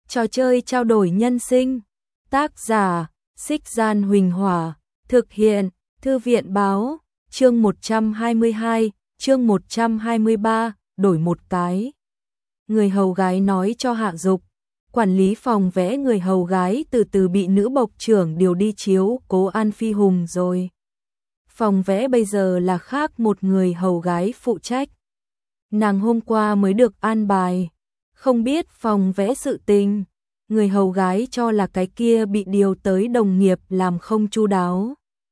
Trò chơi trao đổi nhân sinh. Tác giả: Xích Gian Huỳnh Hỏa. Thực hiện: Thư viện báo. Chương 122, chương 123, đổi một cái. Người hầu gái nói cho Hạ Dục. Quản lý phòng vẽ người hầu gái từ từ bị nữ bộc trưởng điều đi chiếu cố An Phi Hùng rồi. Phòng vẽ bây giờ là khác một người hầu gái phụ trách. Nàng hôm qua mới được an bài. Không biết phòng vẽ sự tình. Người hầu gái cho là cái kia bị điều tới đồng nghiệp làm không chu đáo.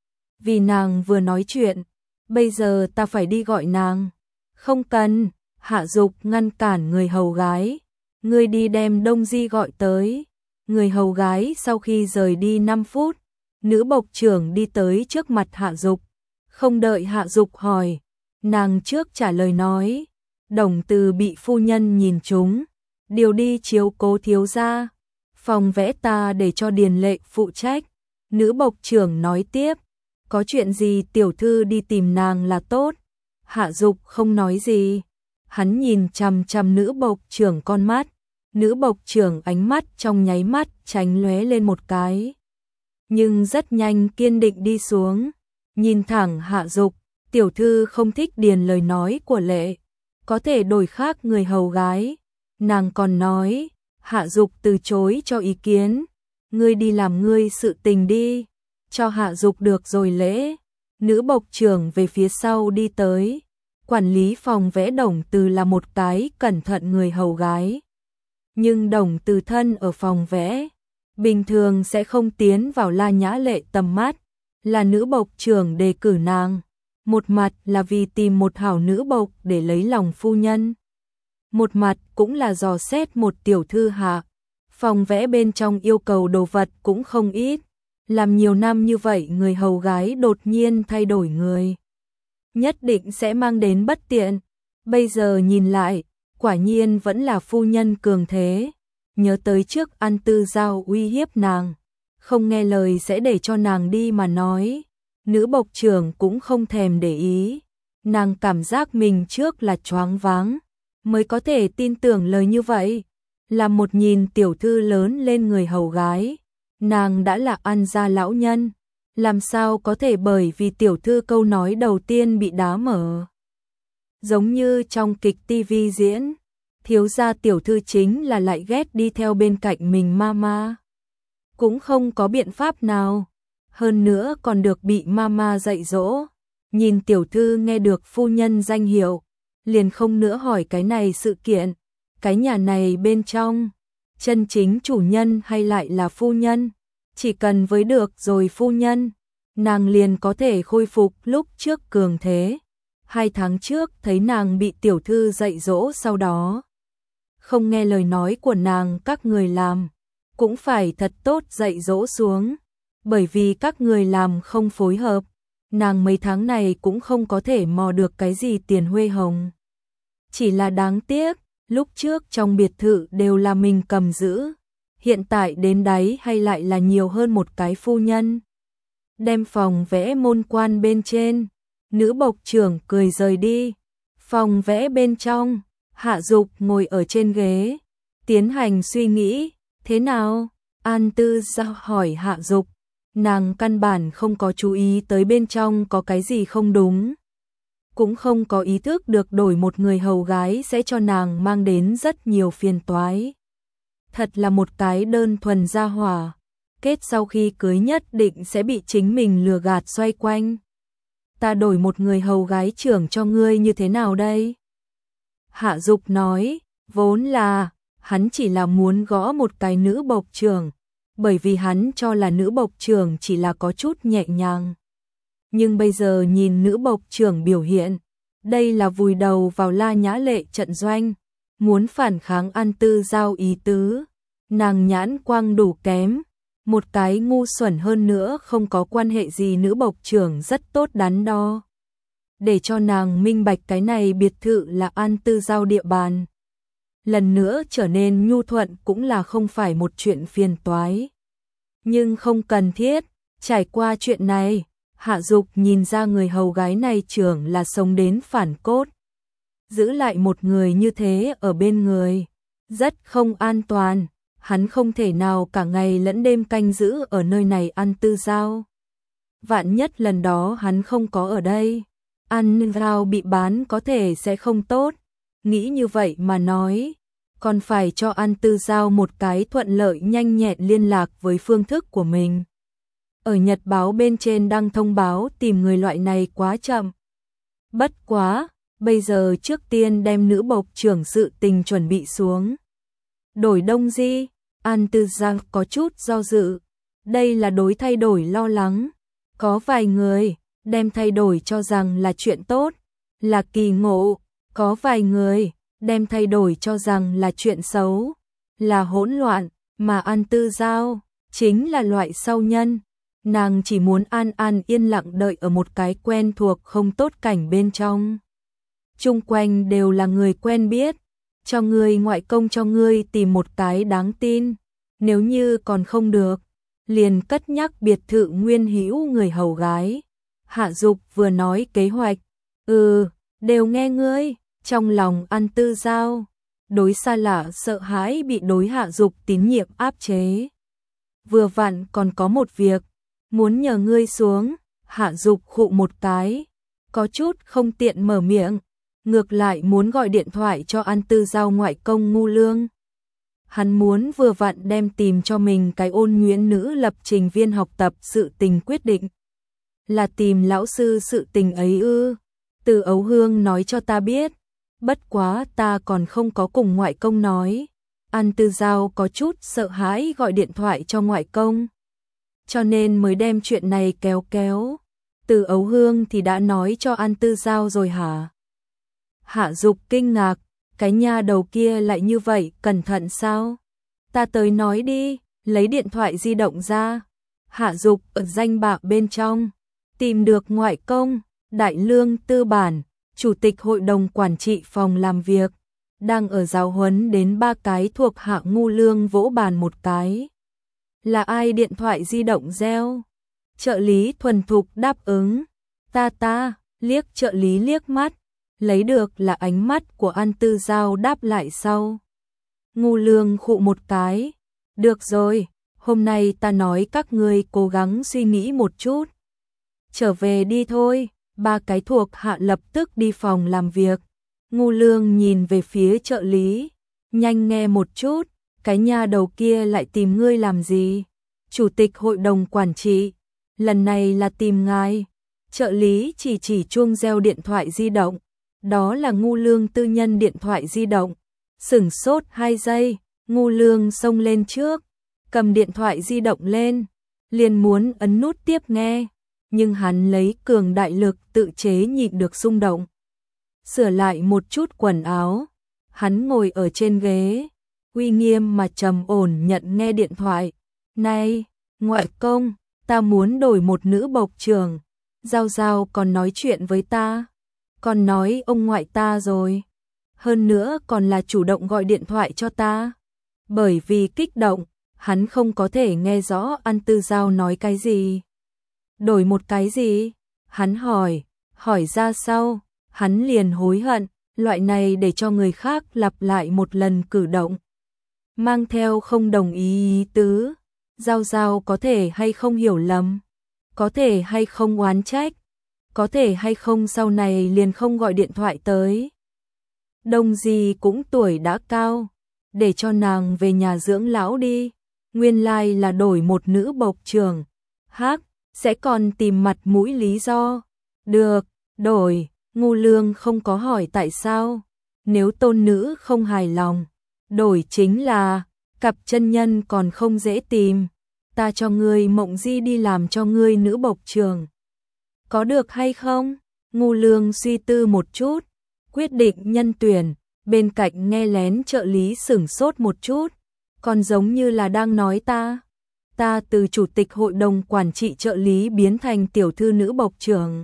Vì nàng vừa nói chuyện, bây giờ ta phải đi gọi nàng. Không cần, Hạ Dục ngăn cản người hầu gái. Ngươi đi đem Đông Di gọi tới. Người hầu gái sau khi rời đi 5 phút, nữ bộc trưởng đi tới trước mặt Hạ Dục. Không đợi Hạ Dục hỏi, nàng trước trả lời nói. Đồng Từ bị phu nhân nhìn trúng, điều đi chiếu cố thiếu gia. Phòng vẽ ta để cho Điền Lệ phụ trách. Nữ bộc trưởng nói tiếp, có chuyện gì tiểu thư đi tìm nàng là tốt. Hạ Dục không nói gì. Hắn nhìn chằm chằm nữ bộc trưởng con mắt. Nữ bộc trưởng ánh mắt trong nháy mắt tránh lóe lên một cái. Nhưng rất nhanh kiên định đi xuống. Nhìn thẳng Hạ Dục, tiểu thư không thích điền lời nói của Lệ. Có thể đổi khác người hầu gái. Nàng còn nói, Hạ Dục từ chối cho ý kiến. Ngươi đi làm ngươi sự tình đi. Cho Hạ Dục được rồi Lễ. Nữ bộc trưởng về phía sau đi tới. Quản lý phòng vẽ Đồng Từ là một cái cẩn thận người hầu gái. Nhưng Đồng Từ thân ở phòng vẽ, bình thường sẽ không tiến vào La Nhã Lệ tầm mắt. Là nữ bộc trưởng đề cử nàng. Một mặt là vì tìm một hảo nữ bộc để lấy lòng phu nhân. Một mặt cũng là dò xét một tiểu thư hạ. Phòng vẽ bên trong yêu cầu đồ vật cũng không ít. Làm nhiều năm như vậy người hầu gái đột nhiên thay đổi người. Nhất định sẽ mang đến bất tiện. Bây giờ nhìn lại, quả nhiên vẫn là phu nhân cường thế. Nhớ tới trước An Tư Giao uy hiếp nàng. Không nghe lời sẽ để cho nàng đi mà nói. Nữ bộc trưởng cũng không thèm để ý. Nàng cảm giác mình trước là choáng váng. Mới có thể tin tưởng lời như vậy. Là một nhìn tiểu thư lớn lên người hầu gái. Nàng đã là An gia lão nhân. Làm sao có thể bởi vì tiểu thư câu nói đầu tiên bị đá mở. Giống như trong kịch TV diễn. Thiếu gia tiểu thư chính là lại ghét đi theo bên cạnh mình mama. Cũng không có biện pháp nào. Hơn nữa còn được bị mama dạy dỗ. Nhìn tiểu thư nghe được phu nhân danh hiệu. Liền không nữa hỏi cái này sự kiện. Cái nhà này bên trong. Chân chính chủ nhân hay lại là phu nhân. Chỉ cần với được rồi phu nhân. Nàng liền có thể khôi phục lúc trước cường thế. 2 tháng trước thấy nàng bị tiểu thư dạy dỗ sau đó. Không nghe lời nói của nàng các người làm. Cũng phải thật tốt dạy dỗ xuống. Bởi vì các người làm không phối hợp. Nàng mấy tháng này cũng không có thể mò được cái gì tiền huê hồng. Chỉ là đáng tiếc, lúc trước trong biệt thự đều là mình cầm giữ. Hiện tại đến đáy hay lại là nhiều hơn một cái phu nhân. Đem phòng vẽ môn quan bên trên. Nữ bộc trưởng cười rời đi. Phòng vẽ bên trong, Hạ Dục ngồi ở trên ghế. Tiến hành suy nghĩ, thế nào? An Tư Giao hỏi Hạ Dục. Nàng căn bản không có chú ý tới bên trong có cái gì không đúng. Cũng không có ý thức được đổi một người hầu gái sẽ cho nàng mang đến rất nhiều phiền toái. Thật là một cái đơn thuần gia hỏa. Kết sau khi cưới nhất định sẽ bị chính mình lừa gạt xoay quanh. Ta đổi một người hầu gái trưởng cho ngươi như thế nào đây? Hạ Dục nói, vốn là, hắn chỉ là muốn gõ một cái nữ bộc trưởng. Bởi vì hắn cho là nữ bộc trưởng chỉ là có chút nhẹ nhàng. Nhưng bây giờ nhìn nữ bộc trưởng biểu hiện, đây là vùi đầu vào La Nhã Lệ trận doanh, muốn phản kháng An Tư Giao ý tứ. Nàng nhãn quang đủ kém, một cái ngu xuẩn hơn nữa không có quan hệ gì nữ bộc trưởng rất tốt đắn đo. Để cho nàng minh bạch cái này biệt thự là An Tư Giao địa bàn. Lần nữa trở nên nhu thuận cũng là không phải một chuyện phiền toái. Nhưng không cần thiết, trải qua chuyện này, Hạ Dục nhìn ra người hầu gái này trưởng là sống đến phản cốt. Giữ lại một người như thế ở bên người, rất không an toàn. hắn không thể nào cả ngày lẫn đêm canh giữ ở nơi này ăn tư dao. Vạn nhất lần đó hắn không có ở đây, ăn rau bị bán có thể sẽ không tốt. Nghĩ như vậy mà nói, còn phải cho ăn tư dao một cái thuận lợi nhanh nhẹn liên lạc với phương thức của mình. Ở nhật báo bên trên đăng thông báo tìm người loại này quá chậm. Bất quá, bây giờ trước tiên đem nữ bộc trưởng sự tình chuẩn bị xuống. Đổi Đông Di, An Tư Giang có chút do dự. Đây là đối thay đổi lo lắng. Có vài người đem thay đổi cho rằng là chuyện tốt, là kỳ ngộ. Có vài người đem thay đổi cho rằng là chuyện xấu, là hỗn loạn. Mà An Tư Giao chính là loại sau nhân. Nàng chỉ muốn an an yên lặng đợi ở một cái quen thuộc không tốt cảnh bên trong. Chung quanh đều là người quen biết, cho ngươi ngoại công cho ngươi tìm một cái đáng tin, nếu như còn không được, liền cất nhắc biệt thự nguyên hữu người hầu gái. Hạ Dục vừa nói kế hoạch, đều nghe ngươi, trong lòng An Tư Giao, đối xa lạ sợ hãi bị đối Hạ Dục tín nhiệm áp chế. Vừa vặn còn có một việc, muốn nhờ ngươi xuống. Hạ Dục khụ một cái, có chút không tiện mở miệng, ngược lại muốn gọi điện thoại cho An Tư Giao ngoại công Ngu Lương. Hắn muốn vừa vặn đem tìm cho mình cái Ôn Nhuyễn nữ lập trình viên học tập sự tình quyết định. Là tìm lão sư sự tình ấy ư? Từ Ấu Hương nói cho ta biết, bất quá ta còn không có cùng ngoại công nói. An Tư Giao có chút sợ hãi gọi điện thoại cho ngoại công, cho nên mới đem chuyện này kéo. Từ Ấu Hương thì đã nói cho An Tư Giao rồi hả? Hạ Dục kinh ngạc, cái nha đầu kia lại như vậy cẩn thận sao? Ta tới nói đi, lấy điện thoại di động ra. Hạ Dục ở danh bạ bên trong tìm được ngoại công, Đại Lương Tư Bản, chủ tịch hội đồng quản trị phòng làm việc, đang ở giáo huấn đến 3 cái thuộc hạ. Ngu Lương vỗ bàn một cái. Là ai điện thoại di động reo? Trợ lý thuần thục đáp ứng. Ta, liếc trợ lý liếc mắt, lấy được là ánh mắt của An Tư Giao đáp lại sau. Ngu Lương khụ một cái. Được rồi, hôm nay ta nói các ngươi cố gắng suy nghĩ một chút. Trở về đi thôi. 3 cái thuộc hạ lập tức đi phòng làm việc. Ngu Lương nhìn về phía trợ lý. Nhanh nghe một chút, cái nha đầu kia lại tìm ngươi làm gì? Chủ tịch hội đồng quản trị, lần này là tìm ngài. Trợ lý chỉ chuông reo điện thoại di động. Đó là Ngu Lương tư nhân điện thoại di động. Sửng sốt 2 giây, Ngu Lương xông lên trước, cầm điện thoại di động lên, liền muốn ấn nút tiếp nghe, nhưng hắn lấy cường đại lực tự chế nhịn được xung động. Sửa lại một chút quần áo, hắn ngồi ở trên ghế, uy nghiêm mà trầm ổn nhận nghe điện thoại. Này, ngoại công, ta muốn đổi một nữ bộc trưởng. Giao Giao còn nói chuyện với ta, còn nói ông ngoại ta rồi. Hơn nữa còn là chủ động gọi điện thoại cho ta. Bởi vì kích động, hắn không có thể nghe rõ An Tư Giao nói cái gì. Đổi một cái gì? Hắn hỏi ra sau, hắn liền hối hận, loại này để cho người khác lặp lại một lần cử động, mang theo không đồng ý tứ. Giao Giao có thể hay không hiểu lầm, có thể hay không oán trách, có thể hay không sau này liền không gọi điện thoại tới. Đông Di cũng tuổi đã cao, để cho nàng về nhà dưỡng lão đi. Nguyên lai là đổi một nữ bộc trưởng. Sẽ còn tìm mặt mũi lý do. Được, đổi. Ngu Lương không có hỏi tại sao. Nếu tôn nữ không hài lòng, đổi chính là cặp chân nhân còn không dễ tìm. Ta cho ngươi Mộng Di đi làm cho ngươi nữ bộc trưởng. Có được hay không? Ngu Lương suy tư một chút, quyết định nhân tuyển. Bên cạnh nghe lén trợ lý sửng sốt một chút, còn giống như là đang nói ta. Ta từ chủ tịch hội đồng quản trị trợ lý biến thành tiểu thư nữ bộc trưởng.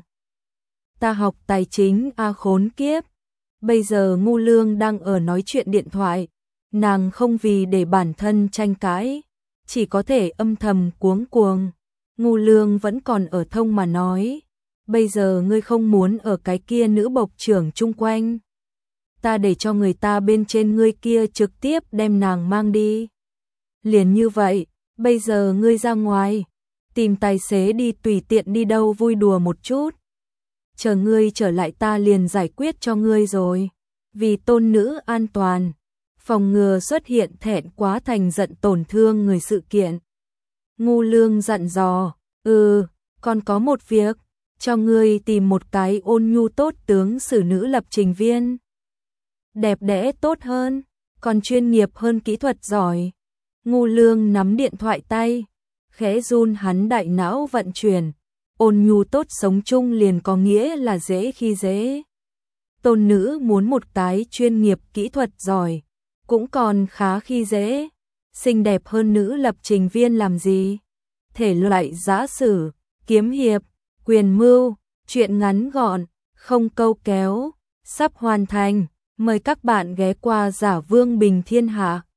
Ta học tài chính khốn kiếp. Bây giờ Ngu Lương đang ở nói chuyện điện thoại, nàng không vì để bản thân tranh cãi, chỉ có thể âm thầm cuống cuồng. Ngu Lương vẫn còn ở thông mà nói, bây giờ ngươi không muốn ở cái kia nữ bộc trưởng chung quanh. Ta để cho người ta bên trên ngươi kia trực tiếp đem nàng mang đi. Liền như vậy, bây giờ ngươi ra ngoài, tìm tài xế đi tùy tiện đi đâu vui đùa một chút. Chờ ngươi trở lại ta liền giải quyết cho ngươi rồi. Vì tôn nữ an toàn, phòng ngừa xuất hiện thẹn quá thành giận tổn thương người sự kiện. Ngu Lương dặn dò, còn có một việc, cho ngươi tìm một cái ôn nhu tốt tướng xử nữ lập trình viên. Đẹp đẽ tốt hơn, còn chuyên nghiệp hơn kỹ thuật giỏi. Ngu Lương nắm điện thoại tay, khẽ run hắn đại não vận chuyển, ôn nhu tốt sống chung liền có nghĩa là dễ khi dễ. Tôn nữ muốn một cái chuyên nghiệp kỹ thuật giỏi, cũng còn khá khi dễ. Xinh đẹp hơn nữ lập trình viên làm gì? Thể loại giã sử, kiếm hiệp, quyền mưu, truyện ngắn gọn, không câu kéo, sắp hoàn thành. Mời các bạn ghé qua Giả Vương Bình Thiên Hạ.